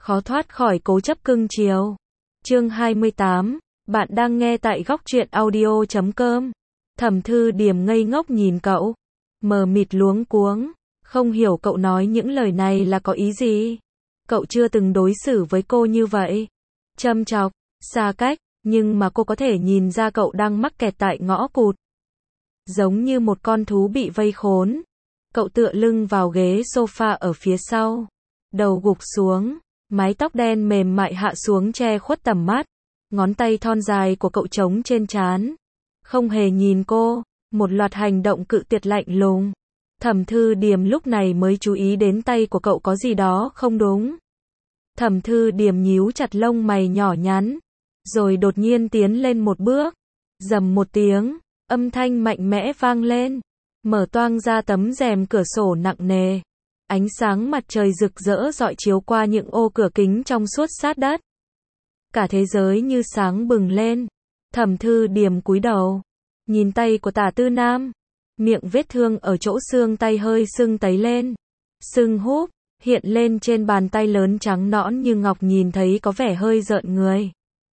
khó thoát khỏi cố chấp cưng chiều. Chương 28, bạn đang nghe tại góc truyện audio.com. Thẩm Thư Điềm ngây ngốc nhìn cậu, mờ mịt luống cuống, không hiểu cậu nói những lời này là có ý gì. Cậu chưa từng đối xử với cô như vậy. Châm chọc, xa cách, nhưng mà cô có thể nhìn ra cậu đang mắc kẹt tại ngõ cụt. Giống như một con thú bị vây khốn. Cậu tựa lưng vào ghế sofa ở phía sau, đầu gục xuống, mái tóc đen mềm mại hạ xuống che khuất tầm mắt. Ngón tay thon dài của cậu trống trên trán, không hề nhìn cô, một loạt hành động cự tuyệt lạnh lùng. Thẩm Thư Điềm lúc này mới chú ý đến tay của cậu có gì đó không đúng. Thẩm Thư Điềm nhíu chặt lông mày nhỏ nhắn, rồi đột nhiên tiến lên một bước, rầm một tiếng, âm thanh mạnh mẽ vang lên, mở toang ra tấm rèm cửa sổ nặng nề. Ánh sáng mặt trời rực rỡ rọi chiếu qua những ô cửa kính trong suốt sát đất. Cả thế giới như sáng bừng lên. Thẩm Thư Điềm cúi đầu, nhìn tay của Tả Tư Nam, miệng vết thương ở chỗ xương tay hơi sưng tấy lên, sưng húp, hiện lên trên bàn tay lớn trắng nõn như ngọc, nhìn thấy có vẻ hơi rợn người.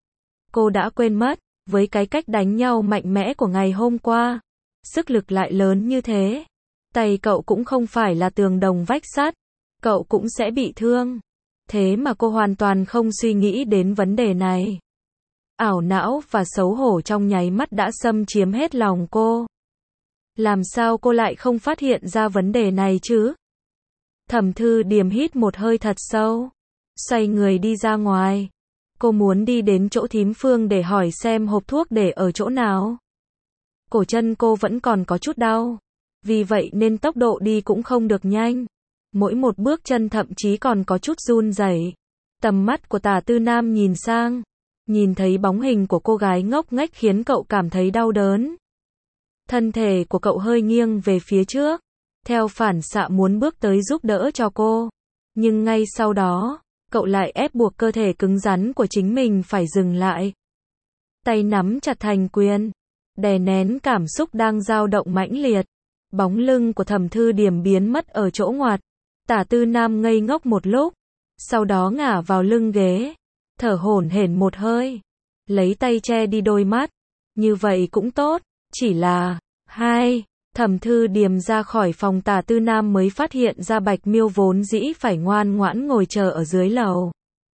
Cô đã quên mất, với cái cách đánh nhau mạnh mẽ của ngày hôm qua, sức lực lại lớn như thế, tay cậu cũng không phải là tường đồng vách sắt, cậu cũng sẽ bị thương. Thế mà cô hoàn toàn không suy nghĩ đến vấn đề này. Ảo não và xấu hổ trong nháy mắt đã xâm chiếm hết lòng cô. Làm sao cô lại không phát hiện ra vấn đề này chứ? Thẩm Thư Điềm hít một hơi thật sâu, xoay người đi ra ngoài. Cô muốn đi đến chỗ thím Phương để hỏi xem hộp thuốc để ở chỗ nào. Cổ chân cô vẫn còn có chút đau, vì vậy nên tốc độ đi cũng không được nhanh. Mỗi một bước chân thậm chí còn có chút run rẩy. Tầm mắt của Tả Tư Nam nhìn sang, nhìn thấy bóng hình của cô gái ngốc nghếch khiến cậu cảm thấy đau đớn. Thân thể của cậu hơi nghiêng về phía trước, theo phản xạ muốn bước tới giúp đỡ cho cô. Nhưng ngay sau đó, cậu lại ép buộc cơ thể cứng rắn của chính mình phải dừng lại. Tay nắm chặt thành quyền, đè nén cảm xúc đang dao động mãnh liệt. Bóng lưng của Thẩm Thư Điềm biến mất ở chỗ ngoặt. Tả Tư Nam ngây ngốc một lúc, sau đó ngả vào lưng ghế, thở hổn hển một hơi, lấy tay che đi đôi mắt. Như vậy cũng tốt, chỉ là... Thẩm Thư Điềm ra khỏi phòng Tả Tư Nam mới phát hiện ra Bạch Miêu vốn dĩ phải ngoan ngoãn ngồi chờ ở dưới lầu,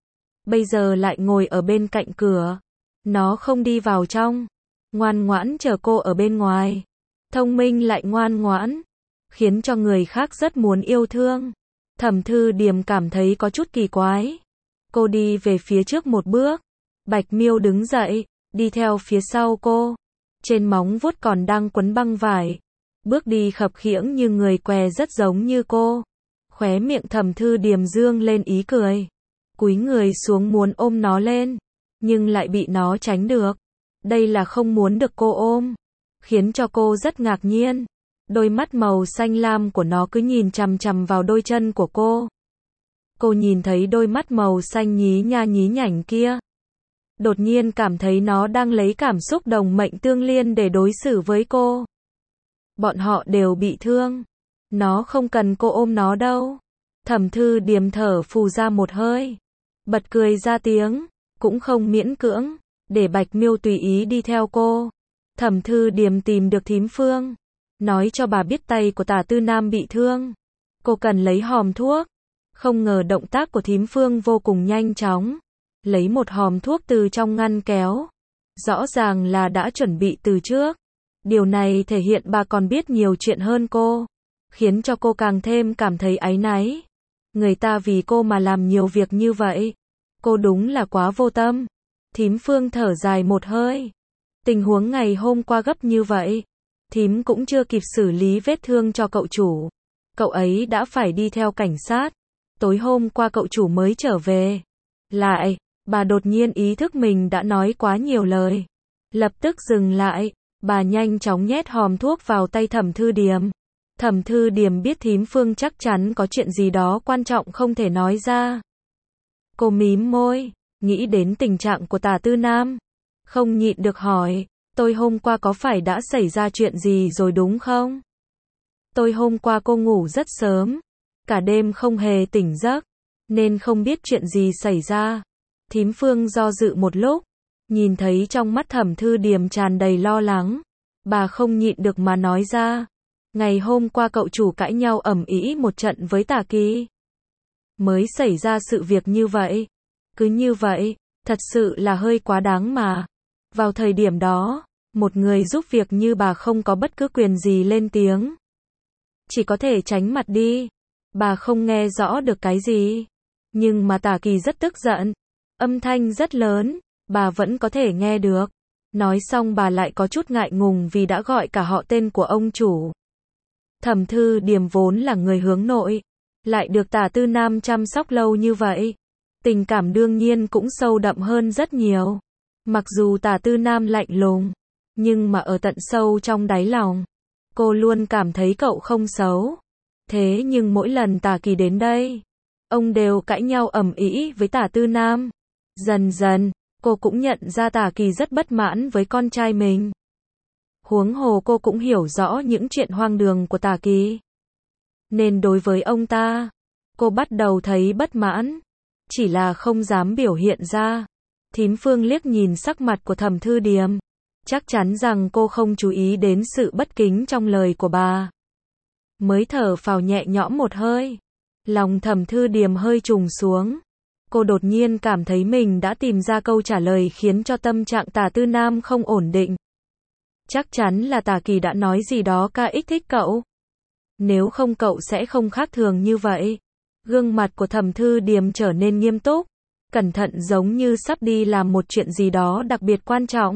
bây giờ lại ngồi ở bên cạnh cửa. Nó không đi vào trong, ngoan ngoãn chờ cô ở bên ngoài. Thông minh lại ngoan ngoãn, khiến cho người khác rất muốn yêu thương. Thẩm Thư Điềm cảm thấy có chút kỳ quái. Cô đi về phía trước một bước. Bạch Miêu đứng dậy, đi theo phía sau cô. Trên móng vuốt còn đang quấn băng vải. Bước đi khập khiễng như người què, rất giống như cô. Khóe miệng Thẩm Thư Điềm dương lên ý cười. Cúi người xuống muốn ôm nó lên, nhưng lại bị nó tránh được. Đây là không muốn được cô ôm, khiến cho cô rất ngạc nhiên. Đôi mắt màu xanh lam của nó cứ nhìn chằm chằm vào đôi chân của cô. Cô nhìn thấy đôi mắt màu xanh nhí nha nhí nhảnh kia, đột nhiên cảm thấy nó đang lấy cảm xúc đồng mệnh tương liên để đối xử với cô. Bọn họ đều bị thương, nó không cần cô ôm nó đâu. Thẩm Thư Điềm thở phù ra một hơi, bật cười ra tiếng, cũng không miễn cưỡng, để Bạch Miêu tùy ý đi theo cô. Thẩm Thư Điềm tìm được thím Phương, nói cho bà biết tay của Tả Tư Nam bị thương, cô cần lấy hòm thuốc. Không ngờ động tác của thím Phương vô cùng nhanh chóng, lấy một hòm thuốc từ trong ngăn kéo, rõ ràng là đã chuẩn bị từ trước. Điều này thể hiện bà còn biết nhiều chuyện hơn cô, khiến cho cô càng thêm cảm thấy áy náy. Người ta vì cô mà làm nhiều việc như vậy, cô đúng là quá vô tâm. Thím Phương thở dài một hơi. Tình huống ngày hôm qua gấp như vậy, thím cũng chưa kịp xử lý vết thương cho cậu chủ. Cậu ấy đã phải đi theo cảnh sát. Tối hôm qua cậu chủ mới trở về. Lại, bà đột nhiên ý thức mình đã nói quá nhiều lời. Lập tức dừng lại, bà nhanh chóng nhét hòm thuốc vào tay Thẩm Thư Điềm. Thẩm Thư Điềm biết thím Phương chắc chắn có chuyện gì đó quan trọng không thể nói ra. Cô mím môi, nghĩ đến tình trạng của Tả Tư Nam, không nhịn được hỏi, tối hôm qua có phải đã xảy ra chuyện gì rồi đúng không? Tối hôm qua cô ngủ rất sớm, cả đêm không hề tỉnh giấc, nên không biết chuyện gì xảy ra. Thím Phương do dự một lúc, nhìn thấy trong mắt Thẩm Thư Điềm tràn đầy lo lắng. Bà không nhịn được mà nói ra. Ngày hôm qua cậu chủ cãi nhau ầm ĩ một trận với Tả Kỳ. Mới xảy ra sự việc như vậy. Cứ như vậy, thật sự là hơi quá đáng mà. Vào thời điểm đó, một người giúp việc như bà không có bất cứ quyền gì lên tiếng. Chỉ có thể tránh mặt đi. Bà không nghe rõ được cái gì. Nhưng mà Tả Kỳ rất tức giận. Âm thanh rất lớn, bà vẫn có thể nghe được. Nói xong bà lại có chút ngại ngùng vì đã gọi cả họ tên của ông chủ. Thẩm Thư Điềm vốn là người hướng nội, lại được Tả Tư Nam chăm sóc lâu như vậy. Tình cảm đương nhiên cũng sâu đậm hơn rất nhiều. Mặc dù Tả Tư Nam lạnh lùng, nhưng mà ở tận sâu trong đáy lòng, cô luôn cảm thấy cậu không xấu. Thế nhưng mỗi lần Tả Kỳ đến đây, ông đều cãi nhau ầm ĩ với Tả Tư Nam. Dần dần, cô cũng nhận ra Tả Kỳ rất bất mãn với con trai mình. Huống hồ cô cũng hiểu rõ những chuyện hoang đường của Tả Kỳ. Nên đối với ông ta, cô bắt đầu thấy bất mãn. Chỉ là không dám biểu hiện ra. Thím Phương liếc nhìn sắc mặt của Thẩm Thư Điềm. Chắc chắn rằng cô không chú ý đến sự bất kính trong lời của bà. Mới thở phào nhẹ nhõm một hơi. Lòng Thẩm Thư Điềm hơi trùng xuống. Cô đột nhiên cảm thấy mình đã tìm ra câu trả lời khiến cho tâm trạng Tả Tư Nam không ổn định. Chắc chắn là Tả Kỳ đã nói gì đó kích thích cậu. Nếu không cậu sẽ không khác thường như vậy. Gương mặt của Thẩm Thư Điềm trở nên nghiêm túc, cẩn thận giống như sắp đi làm một chuyện gì đó đặc biệt quan trọng.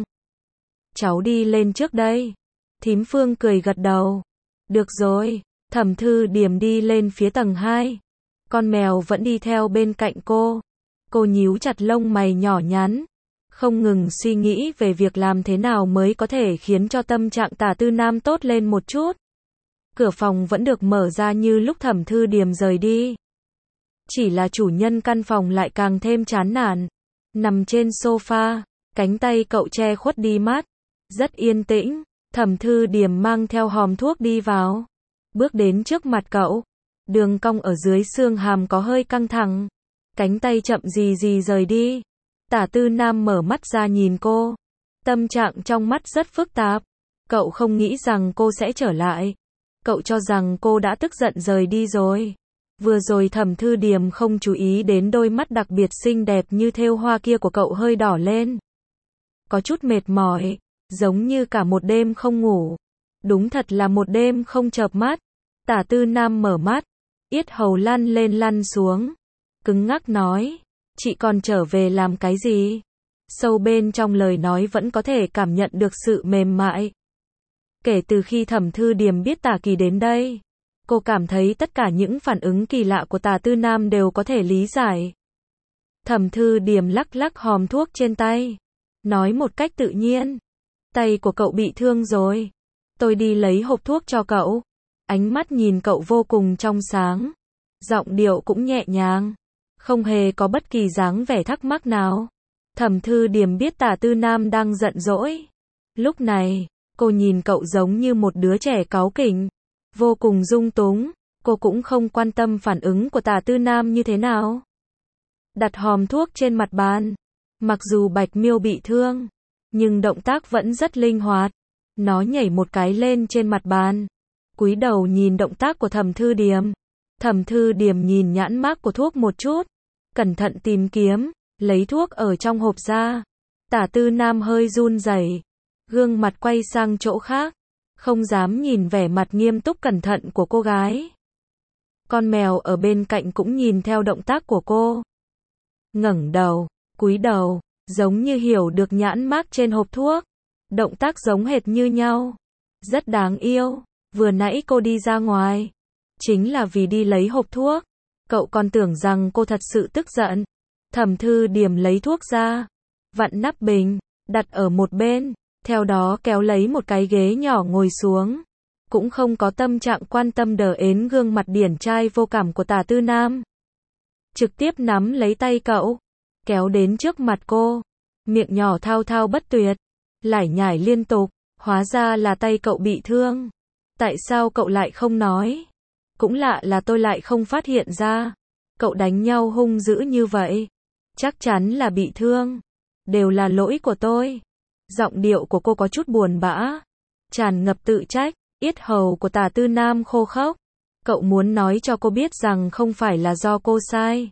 Cháu đi lên trước đây. Thím Phương cười gật đầu. Được rồi. Thẩm Thư Điềm đi lên phía tầng 2. Con mèo vẫn đi theo bên cạnh cô. Cô nhíu chặt lông mày nhỏ nhắn, không ngừng suy nghĩ về việc làm thế nào mới có thể khiến cho tâm trạng Tả Tư Nam tốt lên một chút. Cửa phòng vẫn được mở ra như lúc Thẩm Thư Điềm rời đi. Chỉ là chủ nhân căn phòng lại càng thêm chán nản. Nằm trên sofa, cánh tay cậu che khuất đi mắt. Rất yên tĩnh. Thẩm Thư Điềm mang theo hòm thuốc đi vào. Bước đến trước mặt cậu. Đường cong ở dưới xương hàm có hơi căng thẳng. Cánh tay chậm gì rời đi. Tả Tư Nam mở mắt ra nhìn cô. Tâm trạng trong mắt rất phức tạp. Cậu không nghĩ rằng cô sẽ trở lại. Cậu cho rằng cô đã tức giận rời đi rồi. Vừa rồi Thẩm Thư Điềm không chú ý đến đôi mắt đặc biệt xinh đẹp như thêu hoa kia của cậu hơi đỏ lên. Có chút mệt mỏi, giống như cả một đêm không ngủ. Đúng thật là một đêm không chợp mắt. Tả Tư Nam mở mắt, yết hầu lăn lên lăn xuống. Cứng ngắc nói, chị còn trở về làm cái gì? Sâu bên trong lời nói vẫn có thể cảm nhận được sự mềm mại. Kể từ khi Thẩm Thư Điềm biết Tả Kỳ đến đây, cô cảm thấy tất cả những phản ứng kỳ lạ của Tả Tư Nam đều có thể lý giải. Thẩm Thư Điềm lắc lắc hòm thuốc trên tay, nói một cách tự nhiên. Tay của cậu bị thương rồi. Tôi đi lấy hộp thuốc cho cậu. Ánh mắt nhìn cậu vô cùng trong sáng. Giọng điệu cũng nhẹ nhàng. Không hề có bất kỳ dáng vẻ thắc mắc nào. Thẩm Thư Điềm biết Tả Tư Nam đang giận dỗi. Lúc này, cô nhìn cậu giống như một đứa trẻ cáu kỉnh. Vô cùng dung túng. Cô cũng không quan tâm phản ứng của Tả Tư Nam như thế nào. Đặt hòm thuốc trên mặt bàn. Mặc dù Bạch Miêu bị thương, nhưng động tác vẫn rất linh hoạt. Nó nhảy một cái lên trên mặt bàn. Cúi đầu nhìn động tác của Thẩm Thư Điềm. Thẩm Thư Điềm nhìn nhãn mác của thuốc một chút. Cẩn thận tìm kiếm, lấy thuốc ở trong hộp ra. Tả Tư Nam hơi run rẩy, gương mặt quay sang chỗ khác. Không dám nhìn vẻ mặt nghiêm túc cẩn thận của cô gái. Con mèo ở bên cạnh cũng nhìn theo động tác của cô. Ngẩng đầu, cúi đầu, giống như hiểu được nhãn mác trên hộp thuốc. Động tác giống hệt như nhau. Rất đáng yêu. Vừa nãy cô đi ra ngoài, chính là vì đi lấy hộp thuốc. Cậu còn tưởng rằng cô thật sự tức giận. Thẩm Thư Điềm lấy thuốc ra, vặn nắp bình, đặt ở một bên, theo đó kéo lấy một cái ghế nhỏ ngồi xuống. Cũng không có tâm trạng quan tâm đờ ến gương mặt điển trai vô cảm của Tả Tư Nam. Trực tiếp nắm lấy tay cậu, kéo đến trước mặt cô. Miệng nhỏ thao thao bất tuyệt, lải nhải liên tục. Hóa ra là tay cậu bị thương. Tại sao cậu lại không nói? Cũng lạ là tôi lại không phát hiện ra. Cậu đánh nhau hung dữ như vậy. Chắc chắn là bị thương. Đều là lỗi của tôi. Giọng điệu của cô có chút buồn bã. Tràn ngập tự trách. Yết hầu của Tả Tư Nam khô khốc. Cậu muốn nói cho cô biết rằng không phải là do cô sai.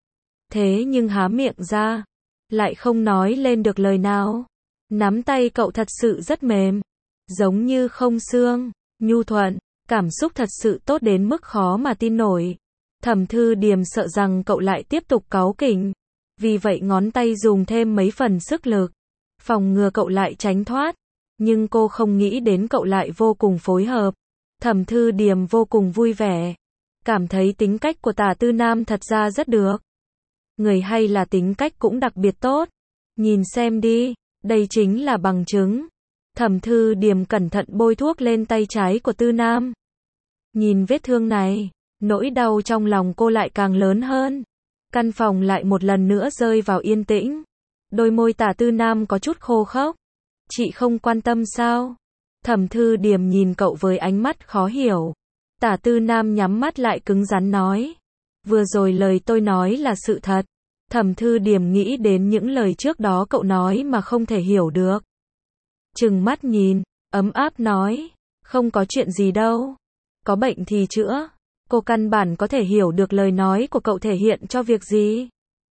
Thế nhưng há miệng ra. Lại không nói lên được lời nào. Nắm tay cậu thật sự rất mềm. Giống như không xương. Nhu thuận. Cảm xúc thật sự tốt đến mức khó mà tin nổi. Thẩm Thư Điềm sợ rằng cậu lại tiếp tục cáu kỉnh. Vì vậy ngón tay dùng thêm mấy phần sức lực. Phòng ngừa cậu lại tránh thoát. Nhưng cô không nghĩ đến cậu lại vô cùng phối hợp. Thẩm Thư Điềm vô cùng vui vẻ. Cảm thấy tính cách của Tả Tư Nam thật ra rất được. Người hay là tính cách cũng đặc biệt tốt. Nhìn xem đi, đây chính là bằng chứng. Thẩm Thư Điềm cẩn thận bôi thuốc lên tay trái của Tư Nam. Nhìn vết thương này, nỗi đau trong lòng cô lại càng lớn hơn. Căn phòng lại một lần nữa rơi vào yên tĩnh. Đôi môi Tả Tư Nam có chút khô khốc. Chị không quan tâm sao? Thẩm Thư Điềm nhìn cậu với ánh mắt khó hiểu. Tả Tư Nam nhắm mắt lại cứng rắn nói. Vừa rồi lời tôi nói là sự thật. Thẩm Thư Điềm nghĩ đến những lời trước đó cậu nói mà không thể hiểu được. Trừng mắt nhìn, ấm áp nói. Không có chuyện gì đâu. Có bệnh thì chữa. Cô căn bản có thể hiểu được lời nói của cậu thể hiện cho việc gì.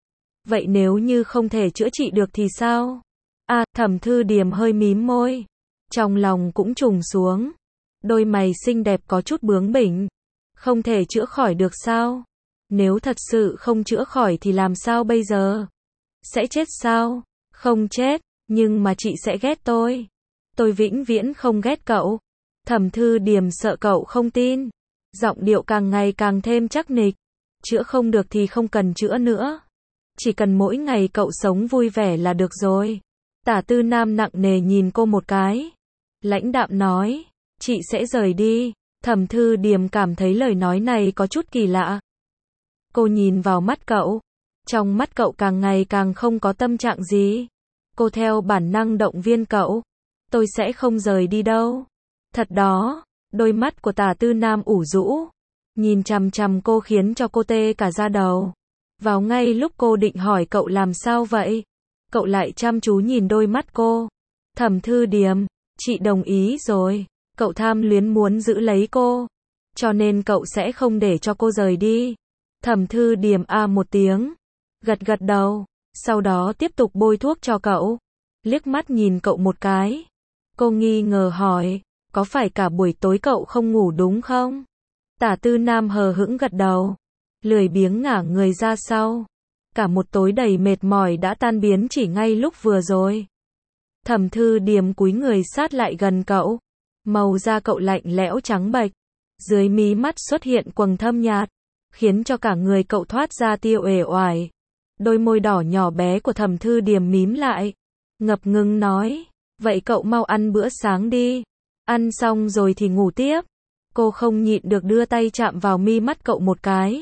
Vậy nếu như không thể chữa trị được thì sao? Thẩm Thư Điềm hơi mím môi. Trong lòng cũng trùng xuống. Đôi mày xinh đẹp có chút bướng bỉnh. Không thể chữa khỏi được sao? Nếu thật sự không chữa khỏi thì làm sao bây giờ? Sẽ chết sao? Không chết, nhưng mà chị sẽ ghét tôi. Tôi vĩnh viễn không ghét cậu. Thẩm Thư Điềm sợ cậu không tin. Giọng điệu càng ngày càng thêm chắc nịch. Chữa không được thì không cần chữa nữa. Chỉ cần mỗi ngày cậu sống vui vẻ là được rồi. Tả Tư Nam nặng nề nhìn cô một cái. Lãnh đạm nói, chị sẽ rời đi. Thẩm Thư Điềm cảm thấy lời nói này có chút kỳ lạ. Cô nhìn vào mắt cậu. Trong mắt cậu càng ngày càng không có tâm trạng gì. Cô theo bản năng động viên cậu. Tôi sẽ không rời đi đâu. Thật đó. Đôi mắt của Tả Tư Nam ủ rũ. Nhìn chằm chằm cô khiến cho cô tê cả da đầu. Vào ngay lúc cô định hỏi cậu làm sao vậy, cậu lại chăm chú nhìn đôi mắt cô. Thẩm Thư Điềm, chị đồng ý rồi. Cậu tham luyến muốn giữ lấy cô. Cho nên cậu sẽ không để cho cô rời đi. Thẩm Thư Điềm một tiếng. Gật gật đầu. Sau đó tiếp tục bôi thuốc cho cậu. Liếc mắt nhìn cậu một cái. Cô nghi ngờ hỏi. Có phải cả buổi tối cậu không ngủ đúng không? Tả Tư Nam hờ hững gật đầu. Lười biếng ngả người ra sau. Cả một tối đầy mệt mỏi đã tan biến chỉ ngay lúc vừa rồi. Thẩm Thư Điềm cúi người sát lại gần cậu. Màu da cậu lạnh lẽo trắng bệch. Dưới mí mắt xuất hiện quầng thâm nhạt. Khiến cho cả người cậu thoát ra tia uể oải. Đôi môi đỏ nhỏ bé của Thẩm Thư Điềm mím lại. Ngập ngừng nói. Vậy cậu mau ăn bữa sáng đi. Ăn xong rồi thì ngủ tiếp. Cô không nhịn được đưa tay chạm vào mi mắt cậu một cái.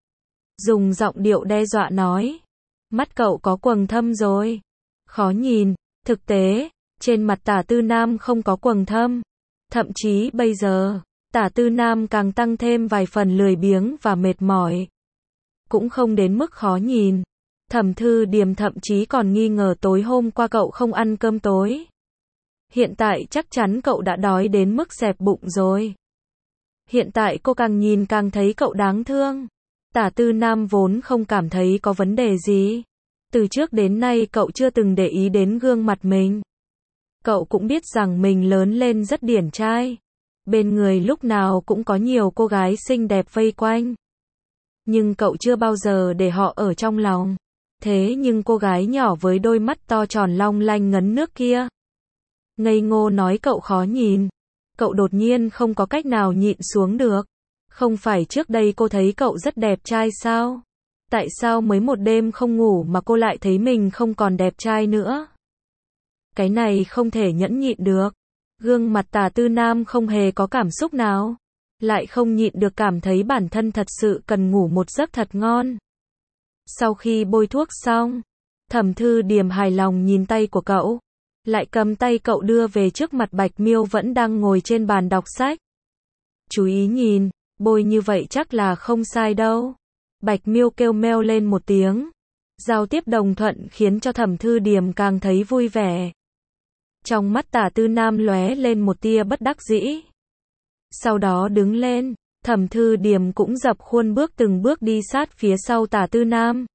Dùng giọng điệu đe dọa nói. Mắt cậu có quầng thâm rồi. Khó nhìn. Thực tế, trên mặt Tả Tư Nam không có quầng thâm. Thậm chí bây giờ, Tả Tư Nam càng tăng thêm vài phần lười biếng và mệt mỏi. Cũng không đến mức khó nhìn. Thẩm Thư Điềm thậm chí còn nghi ngờ tối hôm qua cậu không ăn cơm tối. Hiện tại chắc chắn cậu đã đói đến mức xẹp bụng rồi. Hiện tại cô càng nhìn càng thấy cậu đáng thương. Tả Tư Nam vốn không cảm thấy có vấn đề gì. Từ trước đến nay cậu chưa từng để ý đến gương mặt mình. Cậu cũng biết rằng mình lớn lên rất điển trai. Bên người lúc nào cũng có nhiều cô gái xinh đẹp vây quanh. Nhưng cậu chưa bao giờ để họ ở trong lòng. Thế nhưng cô gái nhỏ với đôi mắt to tròn long lanh ngấn nước kia. Ngây ngô nói cậu khó nhìn. Cậu đột nhiên không có cách nào nhịn xuống được. Không phải trước đây cô thấy cậu rất đẹp trai sao? Tại sao mới một đêm không ngủ mà cô lại thấy mình không còn đẹp trai nữa? Cái này không thể nhẫn nhịn được. Gương mặt Tả Tư Nam không hề có cảm xúc nào. Lại không nhịn được cảm thấy bản thân thật sự cần ngủ một giấc thật ngon. Sau khi bôi thuốc xong, Thẩm Thư Điềm hài lòng nhìn tay của cậu. Lại cầm tay cậu đưa về trước mặt Bạch Miêu vẫn đang ngồi trên bàn đọc sách. Chú ý nhìn, bôi như vậy chắc là không sai đâu. Bạch Miêu kêu meo lên một tiếng. Giao tiếp đồng thuận khiến cho Thẩm Thư Điềm càng thấy vui vẻ. Trong mắt Tả Tư Nam lóe lên một tia bất đắc dĩ. Sau đó đứng lên, Thẩm Thư Điềm cũng dập khuôn bước từng bước đi sát phía sau Tả Tư Nam.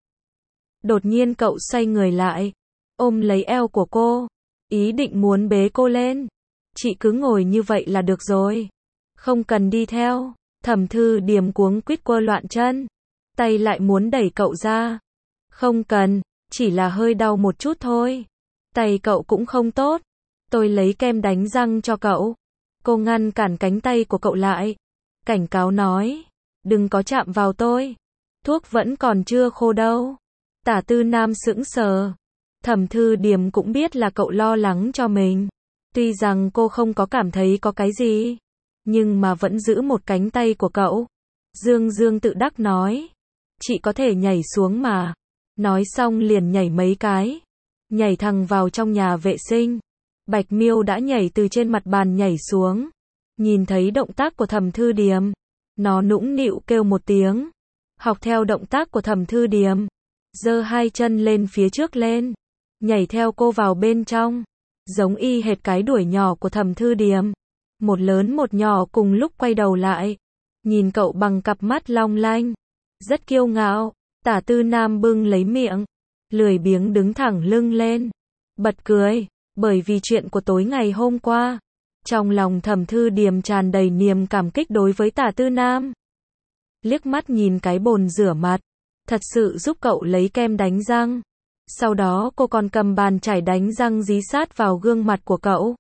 Đột nhiên cậu xoay người lại, ôm lấy eo của cô, ý định muốn bế cô lên. Chị cứ ngồi như vậy là được rồi, không cần đi theo. Thẩm Thư Điềm cuống quýt quơ loạn chân, tay lại muốn đẩy cậu ra. Không cần, chỉ là hơi đau một chút thôi. Tay cậu cũng không tốt, tôi lấy kem đánh răng cho cậu. Cô ngăn cản cánh tay của cậu lại, cảnh cáo nói, đừng có chạm vào tôi, thuốc vẫn còn chưa khô đâu. Tả Tư Nam sững sờ. Thẩm Thư Điềm cũng biết là cậu lo lắng cho mình. Tuy rằng cô không có cảm thấy có cái gì, nhưng mà vẫn giữ một cánh tay của cậu. Dương Dương tự đắc nói, chị có thể nhảy xuống mà. Nói xong liền nhảy mấy cái, nhảy thẳng vào trong nhà vệ sinh. Bạch Miêu đã nhảy từ trên mặt bàn nhảy xuống, nhìn thấy động tác của Thẩm Thư Điềm, nó nũng nịu kêu một tiếng, học theo động tác của Thẩm Thư Điềm, giơ hai chân lên phía trước lên, nhảy theo cô vào bên trong, giống y hệt cái đuổi nhỏ của Thẩm Thư Điềm. Một lớn một nhỏ cùng lúc quay đầu lại, nhìn cậu bằng cặp mắt long lanh, rất kiêu ngạo. Tả Tư Nam bưng lấy miệng, lười biếng đứng thẳng lưng lên, bật cười, bởi vì chuyện của tối ngày hôm qua. Trong lòng Thẩm Thư Điềm tràn đầy niềm cảm kích đối với Tả Tư Nam. Liếc mắt nhìn cái bồn rửa mặt, thật sự giúp cậu lấy kem đánh răng. Sau đó cô còn cầm bàn chải đánh răng dí sát vào gương mặt của cậu.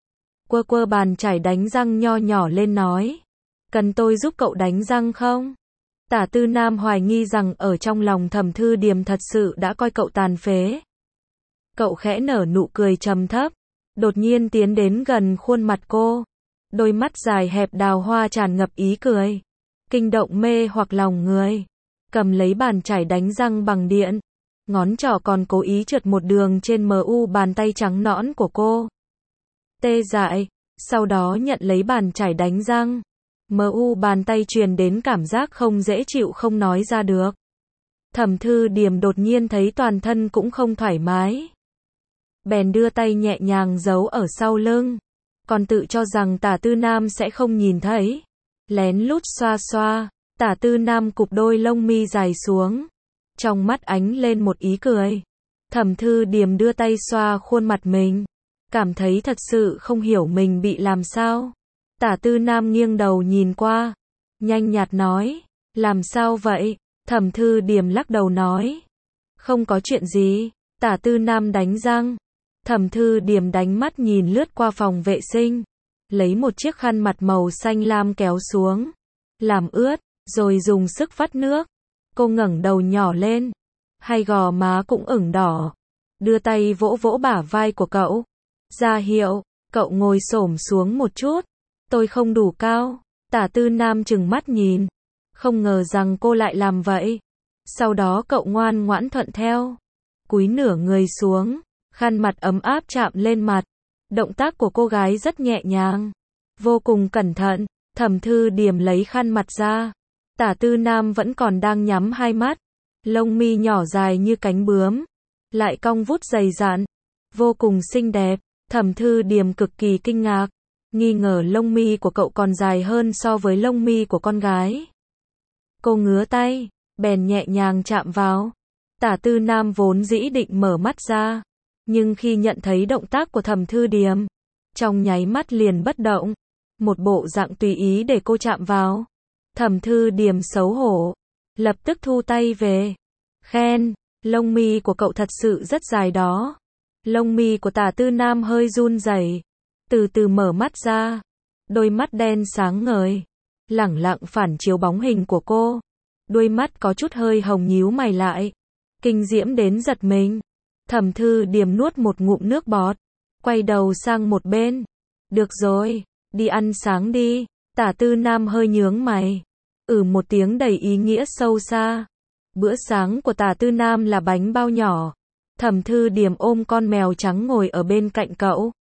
Quơ quơ bàn chải đánh răng nho nhỏ lên nói, cần tôi giúp cậu đánh răng không? Tả Tư Nam hoài nghi rằng ở trong lòng Thẩm Thư Điềm thật sự đã coi cậu tàn phế. Cậu khẽ nở nụ cười trầm thấp, đột nhiên tiến đến gần khuôn mặt cô. Đôi mắt dài hẹp đào hoa tràn ngập ý cười, kinh động mê hoặc lòng người. Cầm lấy bàn chải đánh răng bằng điện, ngón trỏ còn cố ý trượt một đường trên mu bàn tay trắng nõn của cô. Tê dại, sau đó nhận lấy bàn chải đánh răng. Mu bàn tay truyền đến cảm giác không dễ chịu không nói ra được. Thẩm Thư Điềm đột nhiên thấy toàn thân cũng không thoải mái, bèn đưa tay nhẹ nhàng giấu ở sau lưng, còn tự cho rằng Tả Tư Nam sẽ không nhìn thấy, lén lút xoa xoa. Tả Tư Nam cụp đôi lông mi dài xuống, trong mắt ánh lên một ý cười. Thẩm Thư Điềm đưa tay xoa khuôn mặt mình, cảm thấy thật sự không hiểu mình bị làm sao. Tả Tư Nam nghiêng đầu nhìn qua, nhanh nhạt nói, làm sao vậy? Thẩm Thư Điềm lắc đầu nói, không có chuyện gì. Tả Tư Nam đánh răng. Thẩm Thư Điềm đánh mắt nhìn lướt qua phòng vệ sinh, lấy một chiếc khăn mặt màu xanh lam kéo xuống, làm ướt, rồi dùng sức vắt nước. Cô ngẩng đầu nhỏ lên, hai gò má cũng ửng đỏ, đưa tay vỗ vỗ bả vai của cậu, ra hiệu, cậu ngồi xổm xuống một chút. Tôi không đủ cao. Tả Tư Nam trừng mắt nhìn, không ngờ rằng cô lại làm vậy. Sau đó cậu ngoan ngoãn thuận theo, cúi nửa người xuống, khăn mặt ấm áp chạm lên mặt. Động tác của cô gái rất nhẹ nhàng, vô cùng cẩn thận. Thẩm Thư Điềm lấy khăn mặt ra. Tả Tư Nam vẫn còn đang nhắm hai mắt, lông mi nhỏ dài như cánh bướm, lại cong vút dày dặn, vô cùng xinh đẹp. Thẩm Thư Điềm cực kỳ kinh ngạc, nghi ngờ lông mi của cậu còn dài hơn so với lông mi của con gái. Cô ngứa tay, bèn nhẹ nhàng chạm vào. Tả Tư Nam vốn dĩ định mở mắt ra, nhưng khi nhận thấy động tác của Thẩm Thư Điềm, trong nháy mắt liền bất động, một bộ dạng tùy ý để cô chạm vào. Thẩm Thư Điềm xấu hổ, lập tức thu tay về, khen, lông mi của cậu thật sự rất dài đó. Lông mi của Tả Tư Nam hơi run rẩy, từ từ mở mắt ra, đôi mắt đen sáng ngời, lẳng lặng phản chiếu bóng hình của cô. Đôi mắt có chút hơi hồng nhíu mày lại, kinh diễm đến giật mình. Thẩm Thư Điềm nuốt một ngụm nước bọt, quay đầu sang một bên. Được rồi, đi ăn sáng đi. Tả Tư Nam hơi nhướng mày, một tiếng đầy ý nghĩa sâu xa. Bữa sáng của Tả Tư Nam là bánh bao nhỏ. Thẩm Thư Điềm ôm con mèo trắng ngồi ở bên cạnh cậu.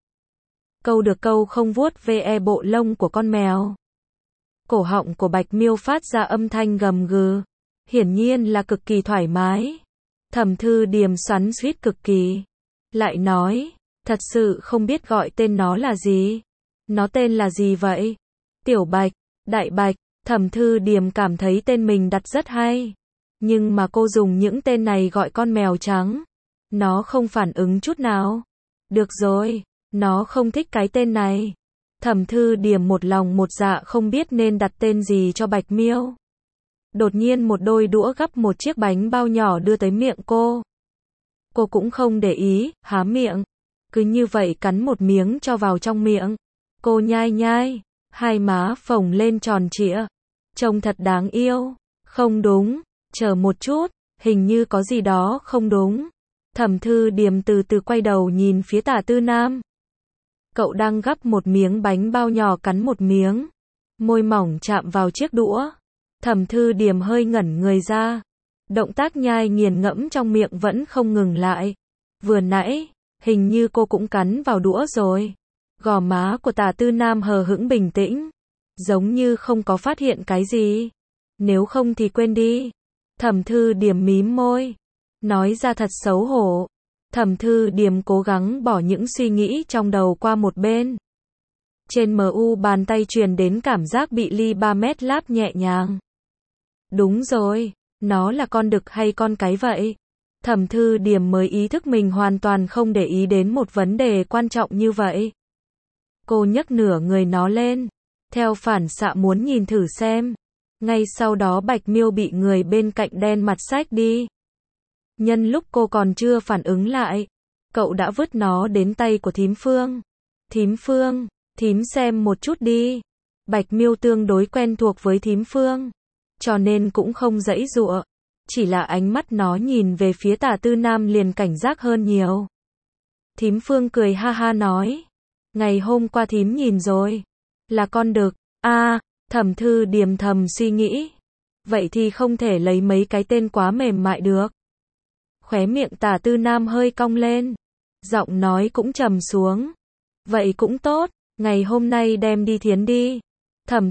Câu được câu không vuốt ve bộ lông của con mèo. Cổ họng của Bạch Miêu phát ra âm thanh gầm gừ. hiển nhiên là cực kỳ thoải mái. Thẩm Thư Điềm xoắn xuýt cực kỳ. Lại nói, thật sự không biết gọi tên nó là gì. Nó tên là gì vậy? Tiểu Bạch, Đại Bạch, Thẩm Thư Điềm cảm thấy tên mình đặt rất hay. Nhưng mà cô dùng những tên này gọi con mèo trắng. Nó không phản ứng chút nào. Được rồi, nó không thích cái tên này. Thẩm Thư Điềm một lòng một dạ không biết nên đặt tên gì cho Bạch Miêu. Đột nhiên một đôi đũa gắp một chiếc bánh bao nhỏ đưa tới miệng cô. Cô cũng không để ý, há miệng. Cứ như vậy cắn một miếng cho vào trong miệng. Cô nhai nhai, hai má phồng lên tròn trịa. Trông thật đáng yêu. Không đúng, chờ một chút, hình như có gì đó không đúng. Thẩm Thư Điềm từ từ quay đầu nhìn phía Tả Tư Nam. Cậu đang gắp một miếng bánh bao nhỏ cắn một miếng. Môi mỏng chạm vào chiếc đũa. Thẩm Thư Điềm hơi ngẩn người ra. Động tác nhai nghiền ngẫm trong miệng vẫn không ngừng lại. Vừa nãy, hình như cô cũng cắn vào đũa rồi. Gò má của Tả Tư Nam hờ hững bình tĩnh. Giống như không có phát hiện cái gì. Nếu không thì quên đi. Thẩm Thư Điềm mím môi. Nói ra thật xấu hổ. Thẩm Thư Điềm cố gắng bỏ những suy nghĩ trong đầu qua một bên. Trên mu bàn tay truyền đến cảm giác bị ly 3 mét láp nhẹ nhàng. Đúng rồi, nó là con đực hay con cái vậy? Thẩm Thư Điềm mới ý thức mình hoàn toàn không để ý đến một vấn đề quan trọng như vậy. Cô nhấc nửa người nó lên, theo phản xạ muốn nhìn thử xem. Ngay sau đó Bạch Miêu bị người bên cạnh đen mặt xách đi. Nhân lúc cô còn chưa phản ứng lại, cậu đã vứt nó đến tay của Thím Phương. Thím Phương, thím xem một chút đi. Bạch Miêu tương đối quen thuộc với Thím Phương, cho nên cũng không giãy giụa. Chỉ là ánh mắt nó nhìn về phía Tả Tư Nam liền cảnh giác hơn nhiều. Thím Phương cười ha ha nói. Ngày hôm qua thím nhìn rồi. Là con đực. Thẩm Thư Điềm thầm suy nghĩ. Vậy thì không thể lấy mấy cái tên quá mềm mại được. Khóe miệng Tả Tư Nam hơi cong lên. Giọng nói cũng trầm xuống. Vậy cũng tốt, ngày hôm nay đem đi thiến đi. Thẩm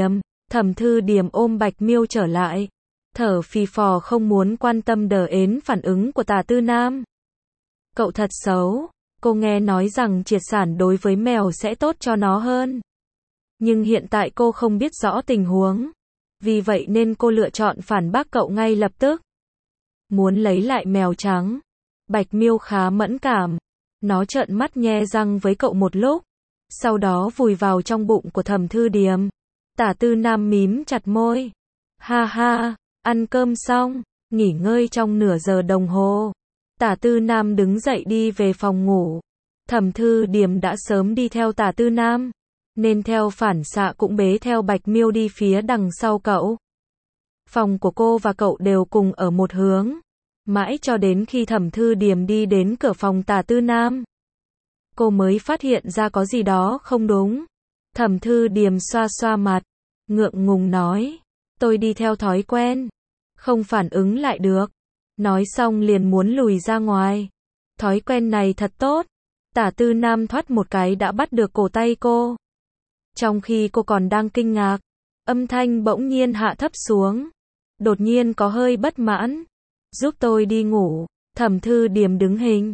Thư Điềm ôm Bạch Miêu trở lại. Thở phì phò không muốn quan tâm đờ ến phản ứng của Tả Tư Nam. Cậu thật xấu, cô nghe nói rằng triệt sản đối với mèo sẽ tốt cho nó hơn. Nhưng hiện tại cô không biết rõ tình huống. Vì vậy nên cô lựa chọn phản bác cậu ngay lập tức. Muốn lấy lại mèo trắng. Bạch Miêu khá mẫn cảm. Nó trợn mắt nhe răng với cậu một lúc. Sau đó vùi vào trong bụng của Thẩm Thư Điềm. Tả Tư Nam mím chặt môi. Ha ha, ăn cơm xong, nghỉ ngơi trong nửa giờ đồng hồ. Tả Tư Nam đứng dậy đi về phòng ngủ. Thẩm Thư Điềm đã sớm đi theo Tả Tư Nam, nên theo phản xạ cũng bế theo Bạch Miêu đi phía đằng sau cậu. Phòng của cô và cậu đều cùng ở một hướng. Mãi cho đến khi Thẩm Thư Điềm đi đến cửa phòng Tả Tư Nam, cô mới phát hiện ra có gì đó không đúng. Thẩm Thư Điềm xoa xoa mặt, ngượng ngùng nói, tôi đi theo thói quen, không phản ứng lại được. Nói xong liền muốn lùi ra ngoài. Thói quen này thật tốt. Tả Tư Nam thoát một cái đã bắt được cổ tay cô. Trong khi cô còn đang kinh ngạc, âm thanh bỗng nhiên hạ thấp xuống. Đột nhiên có hơi bất mãn. Giúp tôi đi ngủ. Thẩm Thư Điềm đứng hình.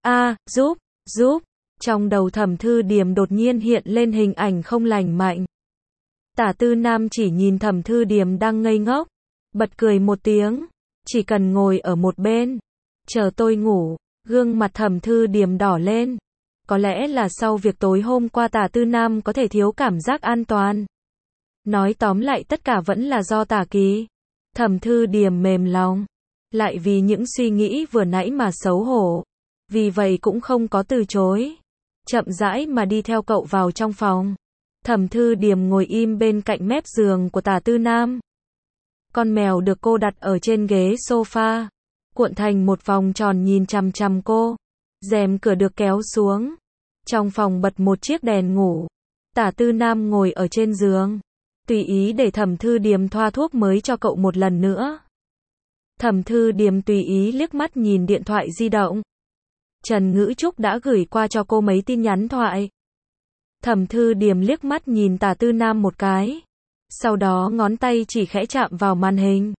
Giúp. Trong đầu Thẩm Thư Điềm đột nhiên hiện lên hình ảnh không lành mạnh. Tả Tư Nam chỉ nhìn Thẩm Thư Điềm đang ngây ngốc, bật cười một tiếng. Chỉ cần ngồi ở một bên, chờ tôi ngủ. Gương mặt Thẩm Thư Điềm đỏ lên. Có lẽ là sau việc tối hôm qua Tả Tư Nam có thể thiếu cảm giác an toàn. Nói tóm lại tất cả vẫn là do Tả Kỳ. Thẩm Thư Điềm mềm lòng. Lại vì những suy nghĩ vừa nãy mà xấu hổ. Vì vậy cũng không có từ chối. Chậm rãi mà đi theo cậu vào trong phòng. Thẩm Thư Điềm ngồi im bên cạnh mép giường của Tả Tư Nam. Con mèo được cô đặt ở trên ghế sofa, cuộn thành một vòng tròn nhìn chằm chằm cô. Rèm cửa được kéo xuống. Trong phòng bật một chiếc đèn ngủ. Tả Tư Nam ngồi ở trên giường, tùy ý để Thẩm Thư Điềm thoa thuốc mới cho cậu một lần nữa. Thẩm Thư Điềm tùy ý liếc mắt nhìn điện thoại di động. Trần Ngữ Trúc đã gửi qua cho cô mấy tin nhắn thoại. Thẩm Thư Điềm liếc mắt nhìn Tả Tư Nam một cái. Sau đó ngón tay chỉ khẽ chạm vào màn hình.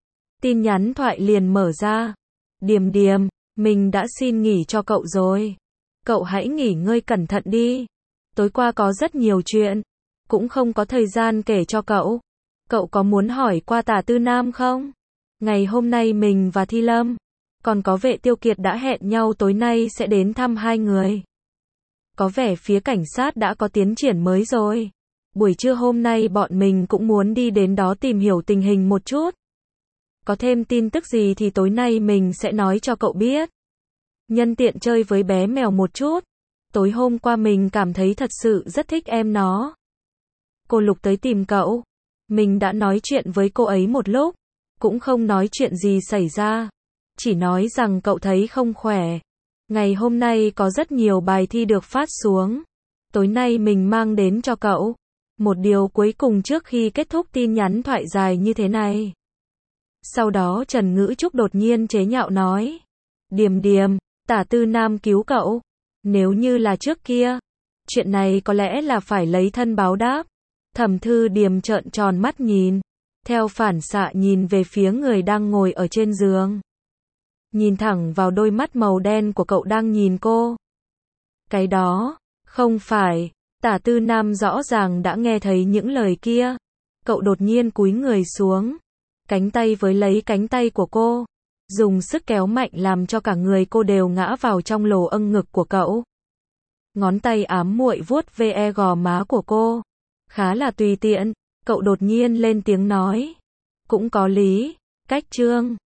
tin nhắn thoại liền mở ra. Điềm điềm, mình đã xin nghỉ cho cậu rồi. Cậu hãy nghỉ ngơi cẩn thận đi. Tối qua có rất nhiều chuyện, cũng không có thời gian kể cho cậu. Cậu có muốn hỏi qua Tả Tư Nam không? Ngày hôm nay mình và Thi Lâm, còn có Vệ Tiêu Kiệt đã hẹn nhau tối nay sẽ đến thăm hai người. Có vẻ phía cảnh sát đã có tiến triển mới rồi. Buổi trưa hôm nay bọn mình cũng muốn đi đến đó tìm hiểu tình hình một chút. Có thêm tin tức gì thì tối nay mình sẽ nói cho cậu biết. Nhân tiện chơi với bé mèo một chút. Tối hôm qua mình cảm thấy thật sự rất thích em nó. Cô Lục tới tìm cậu. Mình đã nói chuyện với cô ấy một lúc. Cũng không nói chuyện gì xảy ra. Chỉ nói rằng cậu thấy không khỏe. Ngày hôm nay có rất nhiều bài thi được phát xuống. Tối nay mình mang đến cho cậu. Một điều cuối cùng trước khi kết thúc tin nhắn thoại dài như thế này. Sau đó Trần Ngữ Trúc đột nhiên chế nhạo nói. Điềm điềm, Tả Tư Nam cứu cậu. Nếu như là trước kia, chuyện này có lẽ là phải lấy thân báo đáp. Thẩm Thư Điềm trợn tròn mắt nhìn. Theo phản xạ nhìn về phía người đang ngồi ở trên giường. Nhìn thẳng vào đôi mắt màu đen của cậu đang nhìn cô. Cái đó, không phải. Tả Tư Nam rõ ràng đã nghe thấy những lời kia. Cậu đột nhiên cúi người xuống. Cánh tay với lấy cánh tay của cô. Dùng sức kéo mạnh làm cho cả người cô đều ngã vào trong lỗ âng ngực của cậu. Ngón tay ám muội vuốt ve gò má của cô. Khá là tùy tiện. Cậu đột nhiên lên tiếng nói. Cũng có lý. Cách Trương.